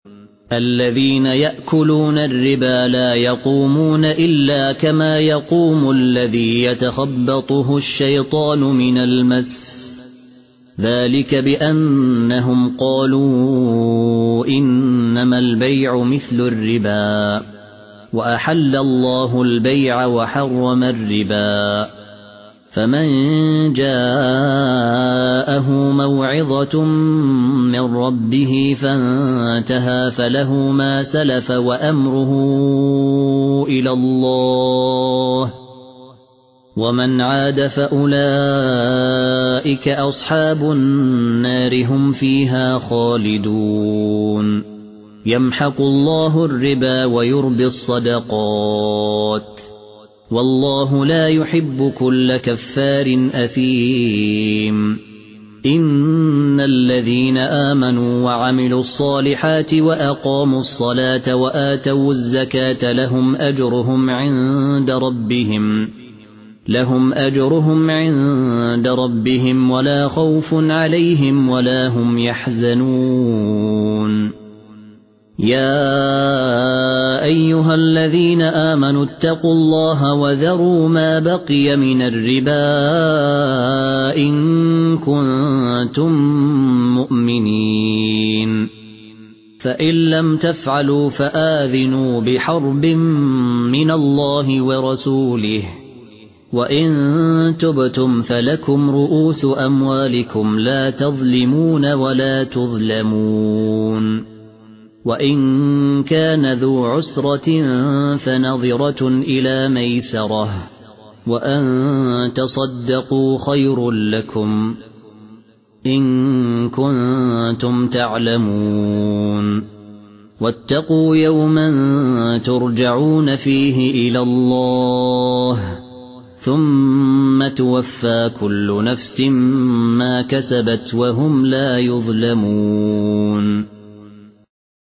الذين يأكلون الربا لا يقومون إلا كما يقوم الذي يتخبطه الشيطان من المس ذلك بأنهم قالوا إنما البيع مثل الربا وأحل الله البيع وحرم الربا فمن جاءه موعظة من ربه فانتهى فله ما سلف وأمره إلى الله ومن عاد فأولئك أصحاب النار هم فيها خالدون يمحق الله الربا ويربي الصدقات والله لا يحب كل كفار أثيم إن الذين آمنوا وعملوا الصالحات وأقاموا الصلاة وآتوا الزكاة لهم أجرهم عند ربهم ولا خوف عليهم ولا هم يحزنون يا أيها الذين آمنوا اتقوا الله وذروا ما بقي من الربا إن كنتم مؤمنين فإن لم تفعلوا فآذنوا بحرب من الله ورسوله وإن تبتم فلكم رؤوس أموالكم لا تظلمون ولا تظلمون وإن كان ذو عسرة فنظرة إلى ميسرة وأن تصدقوا خير لكم إن كنتم تعلمون واتقوا يوما ترجعون فيه إلى الله ثم توفى كل نفس ما كسبت وهم لا يظلمون